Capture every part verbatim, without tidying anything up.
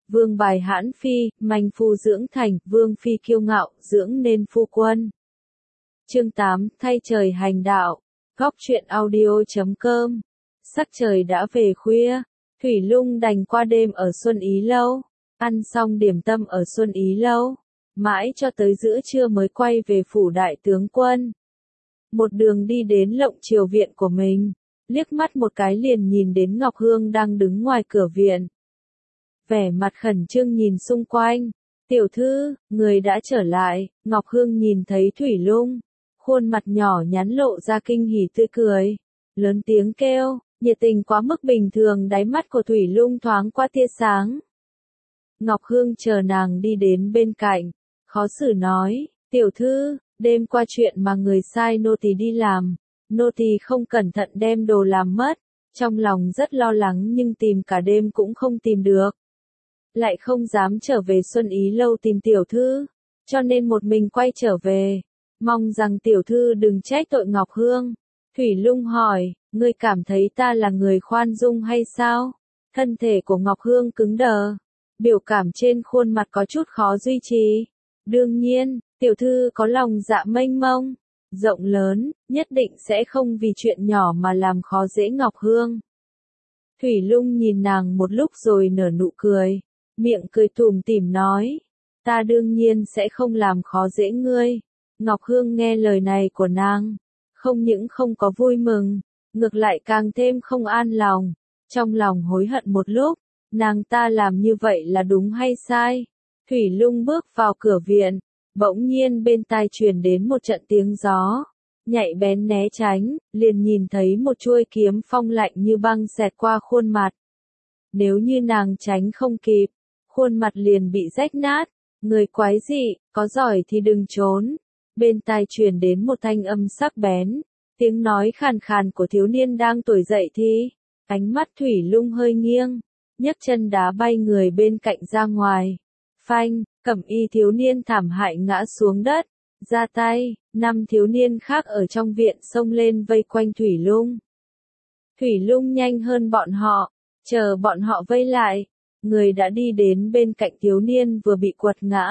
vương bài hãn phi, manh phu dưỡng thành, vương phi kiêu ngạo, dưỡng nên phu quân. Chương tám, thay trời hành đạo. Góc truyện audio chấm com. Sắc trời đã về khuya, Thủy Lung đành qua đêm ở Xuân Ý Lâu, ăn xong điểm tâm ở Xuân Ý Lâu, mãi cho tới giữa trưa mới quay về phủ đại tướng quân. Một đường đi đến Lộng Triều viện của mình, liếc mắt một cái liền nhìn đến Ngọc Hương đang đứng ngoài cửa viện. Vẻ mặt khẩn trương nhìn xung quanh, tiểu thư, người đã trở lại. Ngọc Hương nhìn thấy Thủy Lung, khuôn mặt nhỏ nhắn lộ ra kinh hỉ tươi cười, lớn tiếng kêu, nhiệt tình quá mức bình thường. Đáy mắt của Thủy Lung thoáng qua tia sáng. Ngọc Hương chờ nàng đi đến bên cạnh, khó xử nói, tiểu thư, đêm qua chuyện mà người sai nô tỳ đi làm, nô tỳ không cẩn thận đem đồ làm mất, trong lòng rất lo lắng nhưng tìm cả đêm cũng không tìm được. Lại không dám trở về Xuân Ý Lâu tìm tiểu thư, cho nên một mình quay trở về, mong rằng tiểu thư đừng trách tội. Ngọc Hương. Thủy Lung hỏi, ngươi cảm thấy ta là người khoan dung hay sao? Thân thể của Ngọc Hương cứng đờ, biểu cảm trên khuôn mặt có chút khó duy trì. Đương nhiên, tiểu thư có lòng dạ mênh mông, rộng lớn, nhất định sẽ không vì chuyện nhỏ mà làm khó dễ Ngọc Hương. Thủy Lung nhìn nàng một lúc rồi nở nụ cười, miệng cười tủm tỉm nói, ta đương nhiên sẽ không làm khó dễ ngươi. Ngọc Hương nghe lời này của nàng, không những không có vui mừng, ngược lại càng thêm không an lòng, trong lòng hối hận một lúc, nàng ta làm như vậy là đúng hay sai? Thủy Lung bước vào cửa viện, bỗng nhiên bên tai truyền đến một trận tiếng gió, nhạy bén né tránh, liền nhìn thấy một chuôi kiếm phong lạnh như băng xẹt qua khuôn mặt. Nếu như nàng tránh không kịp, khuôn mặt liền bị rách nát. Người quái dị, có giỏi thì đừng trốn. Bên tai truyền đến một thanh âm sắc bén, tiếng nói khàn khàn của thiếu niên đang tuổi dậy thì, ánh mắt Thủy Lung hơi nghiêng, nhấc chân đá bay người bên cạnh ra ngoài. Phanh, cẩm y thiếu niên thảm hại ngã xuống đất, ra tay, năm thiếu niên khác ở trong viện xông lên vây quanh Thủy Lung. Thủy Lung nhanh hơn bọn họ, chờ bọn họ vây lại, người đã đi đến bên cạnh thiếu niên vừa bị quật ngã.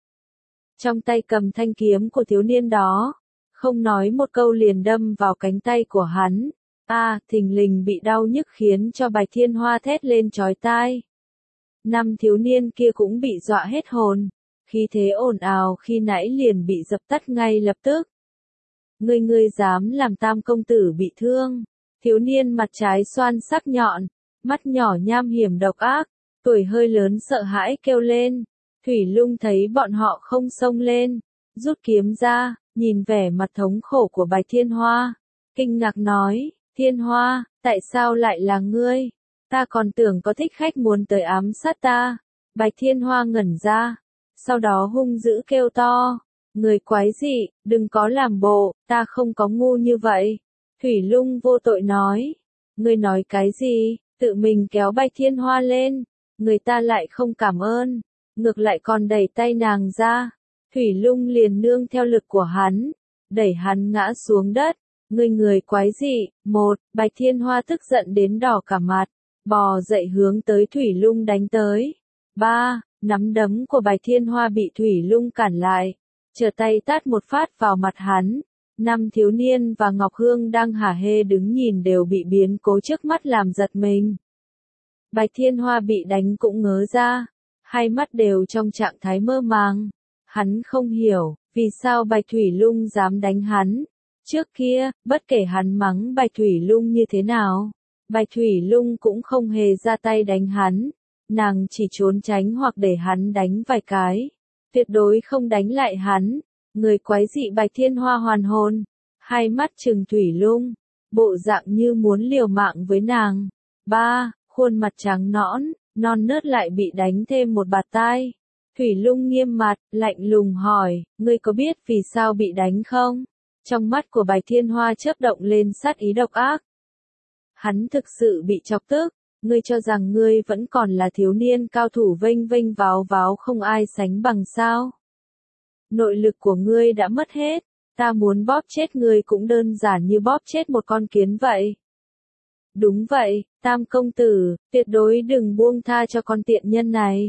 Trong tay cầm thanh kiếm của thiếu niên đó, không nói một câu liền đâm vào cánh tay của hắn. A, à, thình lình bị đau nhức khiến cho Bạch Thiên Hoa thét lên chói tai. Năm thiếu niên kia cũng bị dọa hết hồn, khí thế ồn ào khi nãy liền bị dập tắt ngay lập tức. Ngươi ngươi dám làm tam công tử bị thương? Thiếu niên mặt trái xoan sắc nhọn, mắt nhỏ nham hiểm độc ác, tuổi hơi lớn sợ hãi kêu lên. Thủy Lung thấy bọn họ không xông lên, rút kiếm ra, nhìn vẻ mặt thống khổ của Bạch Thiên Hoa, kinh ngạc nói, Thiên Hoa, tại sao lại là ngươi? Ta còn tưởng có thích khách muốn tới ám sát ta. Bạch Thiên Hoa ngẩn ra, sau đó hung dữ kêu to, người quái dị, đừng có làm bộ, ta không có ngu như vậy. Thủy Lung vô tội nói, ngươi nói cái gì? Tự mình kéo Bạch Thiên Hoa lên, người ta lại không cảm ơn, ngược lại còn đẩy tay nàng ra. Thủy Lung liền nương theo lực của hắn, đẩy hắn ngã xuống đất. Ngươi người quái dị. Một, Bạch Thiên Hoa tức giận đến đỏ cả mặt, bò dậy hướng tới Thủy Lung đánh tới. Ba, nắm đấm của Bạch Thiên Hoa bị Thủy Lung cản lại, trở tay tát một phát vào mặt hắn. Năm thiếu niên và Ngọc Hương đang hả hê đứng nhìn đều bị biến cố trước mắt làm giật mình. Bạch Thiên Hoa bị đánh cũng ngớ ra, hai mắt đều trong trạng thái mơ màng. Hắn không hiểu, vì sao Bạch Thủy Lung dám đánh hắn. Trước kia, bất kể hắn mắng Bạch Thủy Lung như thế nào, Bạch Thủy Lung cũng không hề ra tay đánh hắn. Nàng chỉ trốn tránh hoặc để hắn đánh vài cái, tuyệt đối không đánh lại hắn. Người quái dị Bạch Thiên Hoa hoàn hồn, hai mắt trừng Thủy Lung, bộ dạng như muốn liều mạng với nàng. Ba, khuôn mặt trắng nõn, non nớt lại bị đánh thêm một bạt tai. Thủy Lung nghiêm mặt, lạnh lùng hỏi, ngươi có biết vì sao bị đánh không? Trong mắt của Bạch Thiên Hoa chớp động lên sát ý độc ác. Hắn thực sự bị chọc tức, ngươi cho rằng ngươi vẫn còn là thiếu niên cao thủ vênh vênh váo váo không ai sánh bằng sao? Nội lực của ngươi đã mất hết, ta muốn bóp chết ngươi cũng đơn giản như bóp chết một con kiến vậy. Đúng vậy, Tam công tử, tuyệt đối đừng buông tha cho con tiện nhân này.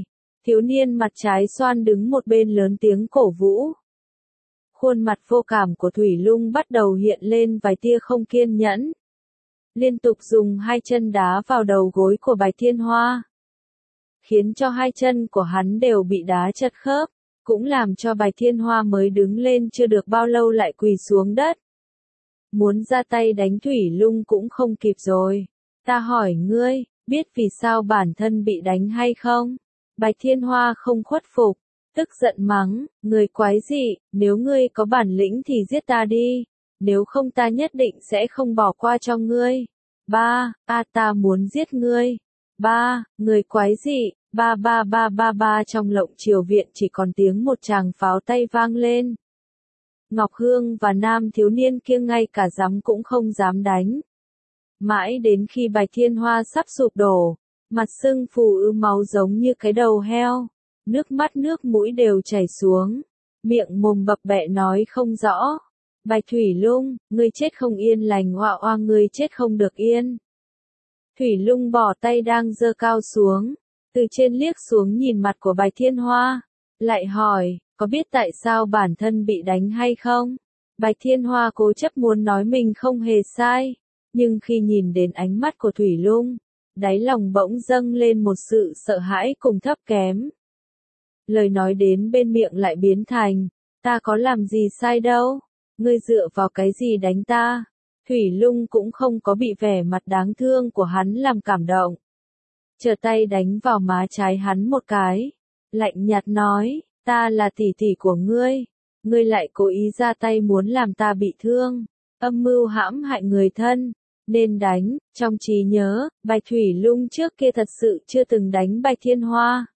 Thiếu niên mặt trái xoan đứng một bên lớn tiếng cổ vũ. Khuôn mặt vô cảm của Thủy Lung bắt đầu hiện lên vài tia không kiên nhẫn. Liên tục dùng hai chân đá vào đầu gối của Bạch Thiên Hoa. Khiến cho hai chân của hắn đều bị đá chật khớp, cũng làm cho Bạch Thiên Hoa mới đứng lên chưa được bao lâu lại quỳ xuống đất. Muốn ra tay đánh Thủy Lung cũng không kịp rồi. Ta hỏi ngươi, biết vì sao bản thân bị đánh hay không? Bạch Thiên Hoa không khuất phục, tức giận mắng, người quái dị, nếu ngươi có bản lĩnh thì giết ta đi, nếu không ta nhất định sẽ không bỏ qua cho ngươi. Ba, a ta muốn giết ngươi. Ba, người quái dị, ba ba ba ba ba trong lộng triều viện chỉ còn tiếng một tràng pháo tay vang lên. Ngọc Hương và nam thiếu niên kia ngay cả dám cũng không dám đánh. Mãi đến khi Bạch Thiên Hoa sắp sụp đổ, mặt sưng phù ứ máu giống như cái đầu heo, nước mắt nước mũi đều chảy xuống, miệng mồm bập bẹ nói không rõ. Bạch Thủy Lung, ngươi chết không yên lành, oa oa ngươi chết không được yên. Thủy Lung bỏ tay đang giơ cao xuống, từ trên liếc xuống nhìn mặt của Bạch Thiên Hoa, lại hỏi, có biết tại sao bản thân bị đánh hay không? Bạch Thiên Hoa cố chấp muốn nói mình không hề sai, nhưng khi nhìn đến ánh mắt của Thủy Lung, đáy lòng bỗng dâng lên một sự sợ hãi cùng thấp kém. Lời nói đến bên miệng lại biến thành, ta có làm gì sai đâu, ngươi dựa vào cái gì đánh ta? Thủy Lung cũng không có bị vẻ mặt đáng thương của hắn làm cảm động. Trở tay đánh vào má trái hắn một cái, lạnh nhạt nói, ta là tỷ tỷ của ngươi, ngươi lại cố ý ra tay muốn làm ta bị thương, âm mưu hãm hại người thân, nên đánh. Trong trí nhớ, Bạch Thủy Lung trước kia thật sự chưa từng đánh Bạch Thiên Hoa.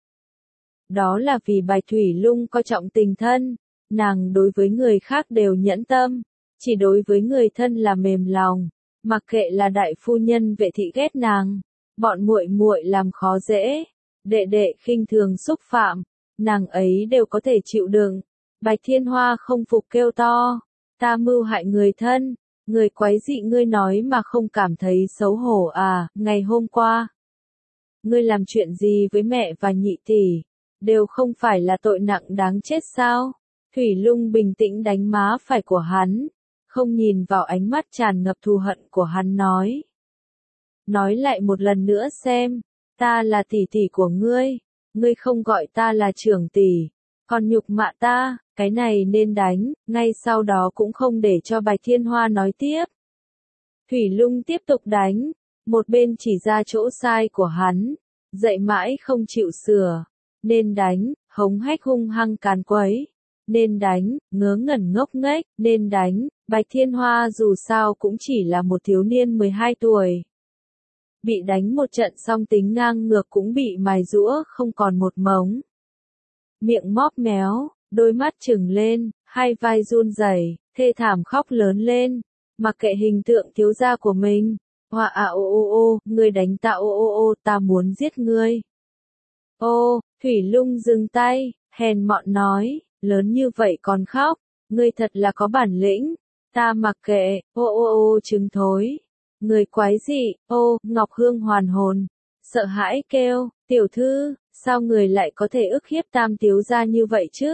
Đó là vì Bạch Thủy Lung coi trọng tình thân, nàng đối với người khác đều nhẫn tâm, chỉ đối với người thân là mềm lòng, mặc kệ là đại phu nhân Vệ thị ghét nàng, bọn muội muội làm khó dễ, đệ đệ khinh thường xúc phạm, nàng ấy đều có thể chịu đựng. Bạch Thiên Hoa không phục kêu to, ta mưu hại người thân, người quái dị ngươi nói mà không cảm thấy xấu hổ à? Ngày hôm qua, ngươi làm chuyện gì với mẹ và nhị tỷ, đều không phải là tội nặng đáng chết sao? Thủy Lung bình tĩnh đánh má phải của hắn, không nhìn vào ánh mắt tràn ngập thù hận của hắn nói. Nói lại một lần nữa xem, ta là tỷ tỷ của ngươi, ngươi không gọi ta là trưởng tỷ, còn nhục mạ ta, cái này nên đánh. Ngay sau đó cũng không để cho Bạch Thiên Hoa nói tiếp. Thủy Lung tiếp tục đánh, một bên chỉ ra chỗ sai của hắn, dạy mãi không chịu sửa, nên đánh, hống hách hung hăng càn quấy, nên đánh, ngớ ngẩn ngốc nghếch, nên đánh. Bạch Thiên Hoa dù sao cũng chỉ là một thiếu niên mười hai tuổi. Bị đánh một trận xong tính ngang ngược cũng bị mài giũa không còn một mống. Miệng móp méo, đôi mắt trừng lên, hai vai run rẩy, thê thảm khóc lớn lên, mặc kệ hình tượng thiếu gia của mình. Hoa à ô ô ô, ngươi đánh ta ô ô ô, ta muốn giết ngươi. Ô, Thủy Lung dừng tay, hèn mọn nói, lớn như vậy còn khóc, ngươi thật là có bản lĩnh, ta mặc kệ, ô ô ô trứng thối. Người quái dị, ô, Ngọc Hương hoàn hồn, sợ hãi kêu, tiểu thư, sao người lại có thể ức hiếp tam thiếu gia như vậy chứ?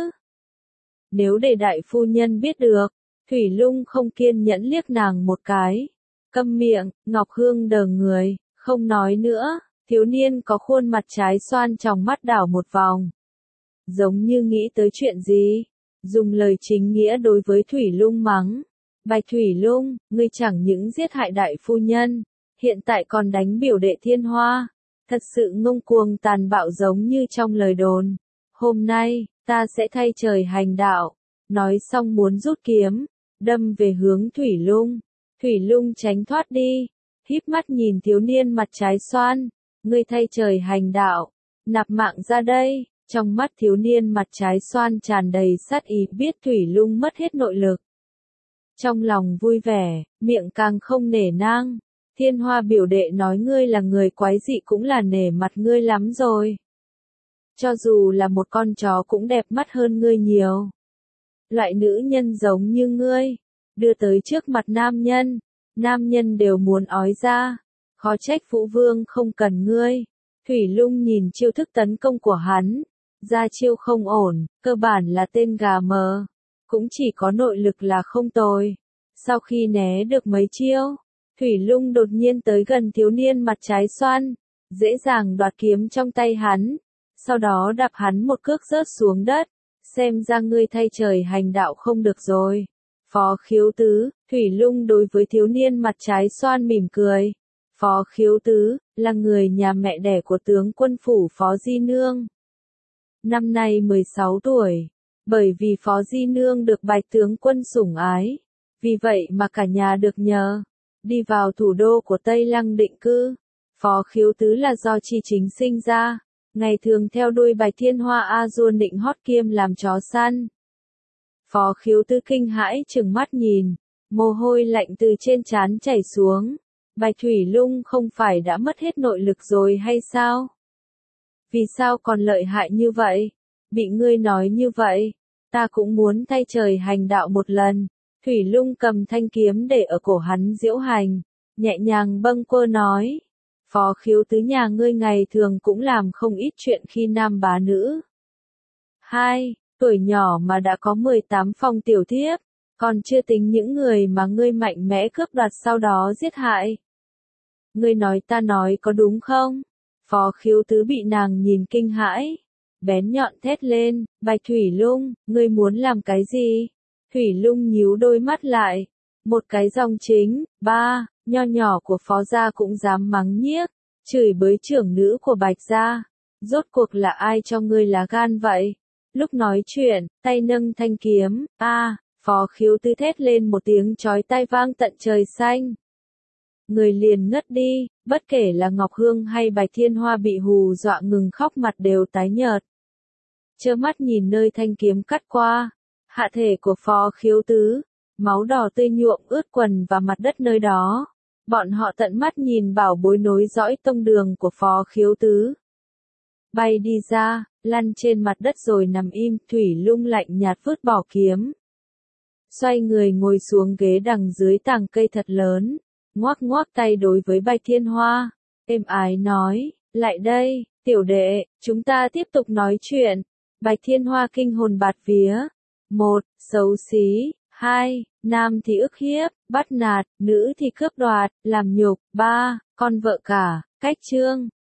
Nếu để đại phu nhân biết được, Thủy Lung không kiên nhẫn liếc nàng một cái. Câm miệng, Ngọc Hương đờ người, không nói nữa, thiếu niên có khuôn mặt trái xoan trong mắt đảo một vòng. Giống như nghĩ tới chuyện gì, dùng lời chính nghĩa đối với Thủy Lung mắng. Bạch Thủy Lung, ngươi chẳng những giết hại đại phu nhân, hiện tại còn đánh biểu đệ Thiên Hoa, thật sự ngông cuồng tàn bạo giống như trong lời đồn. Hôm nay, ta sẽ thay trời hành đạo. Nói xong muốn rút kiếm, đâm về hướng Thủy Lung. Thủy Lung tránh thoát đi, híp mắt nhìn thiếu niên mặt trái xoan, ngươi thay trời hành đạo, nạp mạng ra đây. Trong mắt thiếu niên mặt trái xoan tràn đầy sát ý, biết Thủy Lung mất hết nội lực. Trong lòng vui vẻ, miệng càng không nể nang. Thiên Hoa biểu đệ nói ngươi là người quái dị cũng là nể mặt ngươi lắm rồi. Cho dù là một con chó cũng đẹp mắt hơn ngươi nhiều. Loại nữ nhân giống như ngươi, đưa tới trước mặt nam nhân, nam nhân đều muốn ói ra. Khó trách Phụ Vương không cần ngươi. Thủy Lung nhìn chiêu thức tấn công của hắn, ra chiêu không ổn, cơ bản là tên gà mờ. Cũng chỉ có nội lực là không tồi. Sau khi né được mấy chiêu, Thủy Lung đột nhiên tới gần thiếu niên mặt trái xoan, dễ dàng đoạt kiếm trong tay hắn, sau đó đạp hắn một cước rớt xuống đất, xem ra ngươi thay trời hành đạo không được rồi. Phó Khiếu Tứ, Thủy Lung đối với thiếu niên mặt trái xoan mỉm cười. Phó Khiếu Tứ, là người nhà mẹ đẻ của tướng quân phủ Phó Di Nương. Năm nay mười sáu tuổi, bởi vì Phó Di Nương được Bạch tướng quân sủng ái, vì vậy mà cả nhà được nhờ đi vào thủ đô của Tây Lăng định cư. Phó Khiếu Tứ là do Chi Chính sinh ra, ngày thường theo đuôi Bạch Thiên Hoa A Duôn định hót kiêm làm chó săn. Phó Khiếu Tứ kinh hãi trừng mắt nhìn, mồ hôi lạnh từ trên trán chảy xuống. Bạch Thủy Lung không phải đã mất hết nội lực rồi hay sao? Vì sao còn lợi hại như vậy? Bị ngươi nói như vậy, ta cũng muốn thay trời hành đạo một lần. Thủy Lung cầm thanh kiếm để ở cổ hắn diễu hành, nhẹ nhàng bâng quơ nói. Phó Khiếu Tứ nhà ngươi ngày thường cũng làm không ít chuyện khi nam bá nữ. Hai, tuổi nhỏ mà đã có mười tám phong tiểu thiếp, còn chưa tính những người mà ngươi mạnh mẽ cướp đoạt sau đó giết hại. Ngươi nói ta nói có đúng không? Phó Khiếu Tứ bị nàng nhìn kinh hãi, bén nhọn thét lên, Bạch Thủy Lung, ngươi muốn làm cái gì? Thủy Lung nhíu đôi mắt lại, một cái dòng chính, ba, nho nhỏ của Phó gia cũng dám mắng nhiếc, chửi bới trưởng nữ của Bạch gia, rốt cuộc là ai cho ngươi lá gan vậy? Lúc nói chuyện, tay nâng thanh kiếm, a, Phó Khiếu Tứ thét lên một tiếng chói tai vang tận trời xanh. Người liền ngất đi, bất kể là Ngọc Hương hay Bạch Thiên Hoa bị hù dọa ngừng khóc mặt đều tái nhợt. Trơ mắt nhìn nơi thanh kiếm cắt qua, hạ thể của Phó Khiếu Tứ, máu đỏ tươi nhuộm ướt quần và mặt đất nơi đó. Bọn họ tận mắt nhìn bảo bối nối dõi tông đường của Phó Khiếu Tứ bay đi ra, lăn trên mặt đất rồi nằm im. Thủy Lung lạnh nhạt vứt bỏ kiếm, xoay người ngồi xuống ghế đằng dưới tàng cây thật lớn, ngoác ngoác tay đối với Bạch Thiên Hoa, êm ái nói, lại đây, tiểu đệ, chúng ta tiếp tục nói chuyện. Bạch Thiên Hoa kinh hồn bạt vía. Một, xấu xí. Hai, nam thì ức hiếp, bắt nạt, nữ thì cướp đoạt, làm nhục. Ba, con vợ cả, cách chương.